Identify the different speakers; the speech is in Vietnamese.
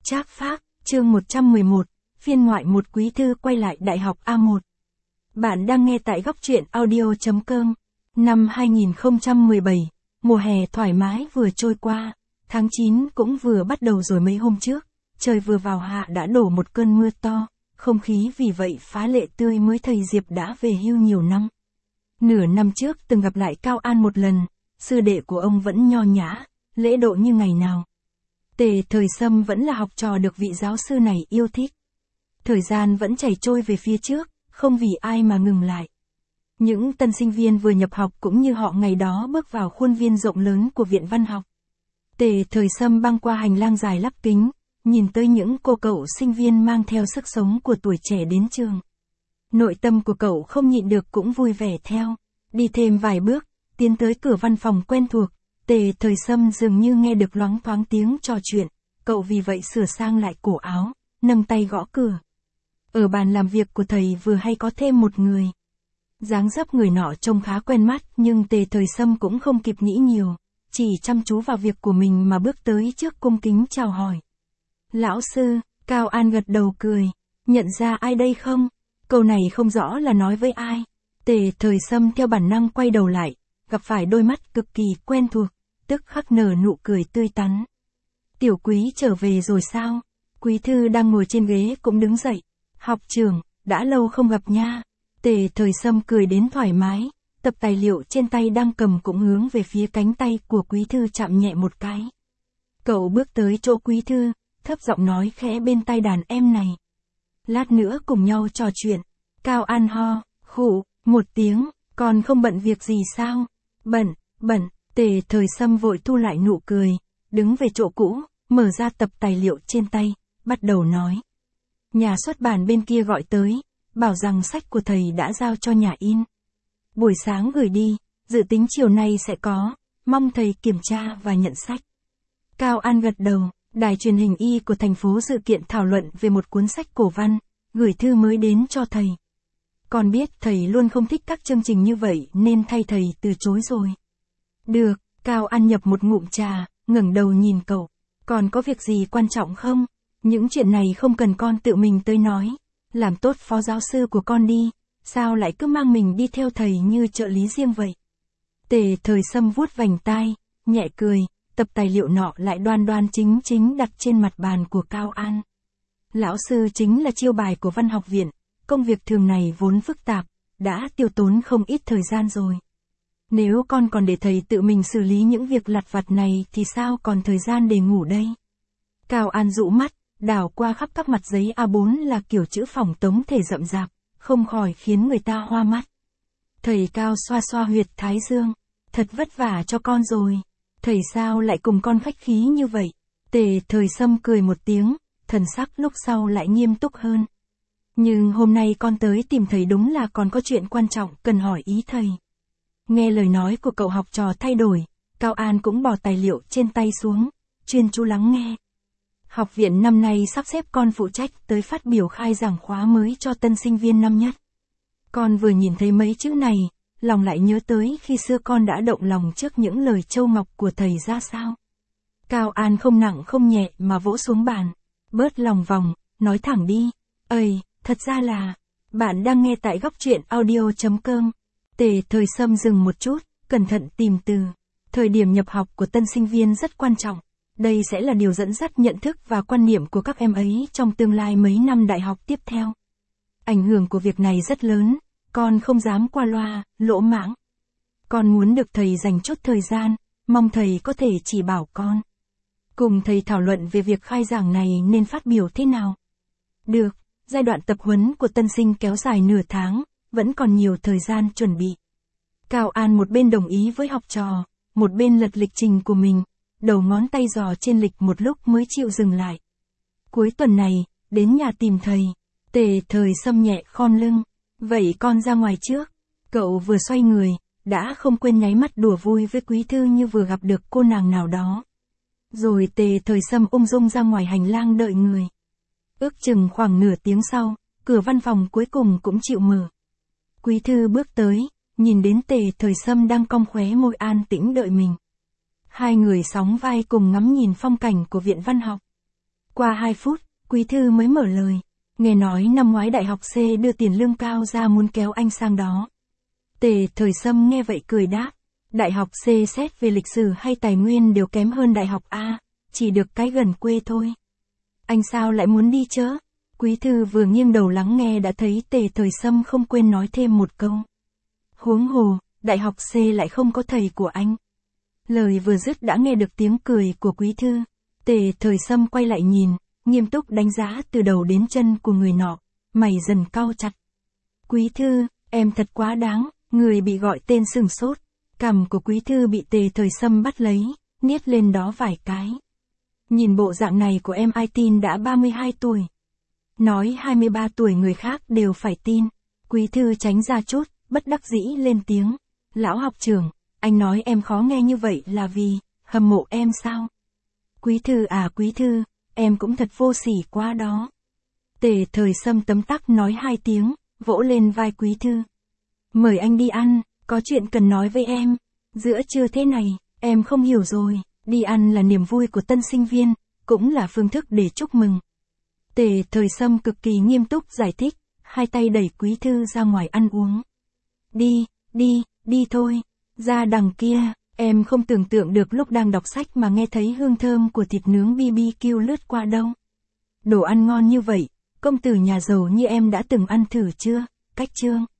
Speaker 1: Trác Phác, chương 111, phiên ngoại một quý thư quay lại Đại học A1. Bạn đang nghe tại góc truyện audio.com. Năm 2017, mùa hè thoải mái vừa trôi qua, tháng 9 cũng vừa bắt đầu rồi mấy hôm trước, trời vừa vào hạ đã đổ một cơn mưa to, không khí vì vậy phá lệ tươi mới. Thầy Diệp đã về hưu nhiều năm. Nửa năm trước từng gặp lại Cao An một lần, sư đệ của ông vẫn nho nhã, lễ độ như ngày nào. Tề Thời Sâm vẫn là học trò được vị giáo sư này yêu thích. Thời gian vẫn chảy trôi về phía trước, không vì ai mà ngừng lại. Những tân sinh viên vừa nhập học cũng như họ ngày đó bước vào khuôn viên rộng lớn của Viện Văn học. Tề Thời Sâm băng qua hành lang dài lắp kính, nhìn tới những cô cậu sinh viên mang theo sức sống của tuổi trẻ đến trường. Nội tâm của cậu không nhịn được cũng vui vẻ theo. Đi thêm vài bước, tiến tới cửa văn phòng quen thuộc, Tề Thời Sâm dường như nghe được loáng thoáng tiếng trò chuyện, cậu vì vậy sửa sang lại cổ áo, nâng tay gõ cửa. Ở bàn làm việc của thầy vừa hay có thêm một người. Dáng dấp người nọ trông khá quen mắt nhưng Tề Thời Sâm cũng không kịp nghĩ nhiều, chỉ chăm chú vào việc của mình mà bước tới trước cung kính chào hỏi. Lão sư, Cao An gật đầu cười, nhận ra ai đây không? Câu này không rõ là nói với ai. Tề Thời Sâm theo bản năng quay đầu lại, gặp phải đôi mắt cực kỳ quen thuộc, tức khắc nở nụ cười tươi tắn. Tiểu Quý trở về rồi sao? Quý thư đang ngồi trên ghế cũng đứng dậy. Học trưởng, đã lâu không gặp nha. Tề Thời Sâm cười đến thoải mái, tập tài liệu trên tay đang cầm cũng hướng về phía cánh tay của quý thư chạm nhẹ một cái. Cậu bước tới chỗ quý thư, thấp giọng nói khẽ bên tai đàn em này. Lát nữa cùng nhau trò chuyện. Cao An ho, khụ, một tiếng, còn không bận việc gì sao? Bận. Tề Thời Sâm vội thu lại nụ cười, đứng về chỗ cũ, mở ra tập tài liệu trên tay, bắt đầu nói. Nhà xuất bản bên kia gọi tới, bảo rằng sách của thầy đã giao cho nhà in. Buổi sáng gửi đi, dự tính chiều nay sẽ có, mong thầy kiểm tra và nhận sách. Cao An gật đầu, đài truyền hình Y của thành phố dự kiện thảo luận về một cuốn sách cổ văn, gửi thư mới đến cho thầy. Còn biết thầy luôn không thích các chương trình như vậy nên thay thầy từ chối rồi. Được, Cao An nhập một ngụm trà, ngẩng đầu nhìn cậu. Còn có việc gì quan trọng không? Những chuyện này không cần con tự mình tới nói. Làm tốt phó giáo sư của con đi. Sao lại cứ mang mình đi theo thầy như trợ lý riêng vậy? Tề Thời Sâm vuốt vành tai, nhẹ cười, tập tài liệu nọ lại đoan đoan chính chính đặt trên mặt bàn của Cao An. Lão sư chính là chiêu bài của văn học viện. Công việc thường này vốn phức tạp, đã tiêu tốn không ít thời gian rồi. Nếu con còn để thầy tự mình xử lý những việc lặt vặt này thì sao còn thời gian để ngủ đây? Cao An dụ mắt, đảo qua khắp các mặt giấy A4 là kiểu chữ phỏng tống thể rậm rạp, không khỏi khiến người ta hoa mắt. Thầy Cao xoa xoa huyệt thái dương, thật vất vả cho con rồi. Thầy sao lại cùng con khách khí như vậy? Tề Thời Sâm cười một tiếng, thần sắc lúc sau lại nghiêm túc hơn. Nhưng hôm nay con tới tìm thầy đúng là còn có chuyện quan trọng cần hỏi ý thầy. Nghe lời nói của cậu học trò thay đổi, Cao An cũng bỏ tài liệu trên tay xuống, chuyên chú lắng nghe. Học viện năm nay sắp xếp con phụ trách tới phát biểu khai giảng khóa mới cho tân sinh viên năm nhất. Con vừa nhìn thấy mấy chữ này, lòng lại nhớ tới khi xưa con đã động lòng trước những lời châu ngọc của thầy ra sao. Cao An không nặng không nhẹ mà vỗ xuống bàn, bớt lòng vòng, nói thẳng đi. Ơi, thật ra là, bạn đang nghe tại góc truyện audio.com. Tề Thời Sâm dừng một chút, cẩn thận tìm từ. Thời điểm nhập học của tân sinh viên rất quan trọng. Đây sẽ là điều dẫn dắt nhận thức và quan niệm của các em ấy trong tương lai mấy năm đại học tiếp theo. Ảnh hưởng của việc này rất lớn, con không dám qua loa, lỗ mãng. Con muốn được thầy dành chút thời gian, mong thầy có thể chỉ bảo con. Cùng thầy thảo luận về việc khai giảng này nên phát biểu thế nào. Được, giai đoạn tập huấn của tân sinh kéo dài nửa tháng, vẫn còn nhiều thời gian chuẩn bị. Cao An một bên đồng ý với học trò, một bên lật lịch trình của mình, đầu ngón tay dò trên lịch một lúc mới chịu dừng lại. Cuối tuần này, đến nhà tìm thầy. Tề Thời Sâm nhẹ khom lưng. Vậy con ra ngoài trước. Cậu vừa xoay người, đã không quên nháy mắt đùa vui với quý thư như vừa gặp được cô nàng nào đó. Rồi Tề Thời Sâm ung dung ra ngoài hành lang đợi người. Ước chừng khoảng nửa tiếng sau, cửa văn phòng cuối cùng cũng chịu mở. Quý thư bước tới, nhìn đến Tề Thời Sâm đang cong khóe môi an tĩnh đợi mình. Hai người sóng vai cùng ngắm nhìn phong cảnh của viện văn học. Qua 2 phút, Quý Thư mới mở lời. Nghe nói năm ngoái đại học C đưa tiền lương cao ra muốn kéo anh sang đó. Tề Thời Sâm nghe vậy cười đáp. Đại học C xét về lịch sử hay tài nguyên đều kém hơn đại học A, chỉ được cái gần quê thôi. Anh sao lại muốn đi chớ? Quý Thư vừa nghiêng đầu lắng nghe đã thấy Tề Thời Sâm không quên nói thêm một câu. Huống hồ, đại học C lại không có thầy của anh. Lời vừa dứt đã nghe được tiếng cười của Quý Thư. Tề Thời Sâm quay lại nhìn, nghiêm túc đánh giá từ đầu đến chân của người nọ, mày dần cau chặt. Quý Thư, em thật quá đáng, người bị gọi tên sừng sốt. Cằm của Quý Thư bị Tề Thời Sâm bắt lấy, niết lên đó vài cái. Nhìn bộ dạng này của em ai tin đã 32 tuổi. Nói 23 tuổi người khác đều phải tin. Quý Thư tránh ra chút, bất đắc dĩ lên tiếng. Lão học trưởng, anh nói em khó nghe như vậy là vì, hâm mộ em sao? Quý Thư à Quý Thư, em cũng thật vô sỉ quá đó. Tề Thời Sâm tấm tắc nói 2 tiếng, vỗ lên vai Quý Thư. Mời anh đi ăn, có chuyện cần nói với em. Giữa trưa thế này, em không hiểu rồi, đi ăn là niềm vui của tân sinh viên, cũng là phương thức để chúc mừng. Tề Thời Sâm cực kỳ nghiêm túc giải thích, hai tay đẩy Quý Thư ra ngoài ăn uống. Đi thôi, ra đằng kia, em không tưởng tượng được lúc đang đọc sách mà nghe thấy hương thơm của thịt nướng BBQ lướt qua đâu. Đồ ăn ngon như vậy, công tử nhà giàu như em đã từng ăn thử chưa? Cách chương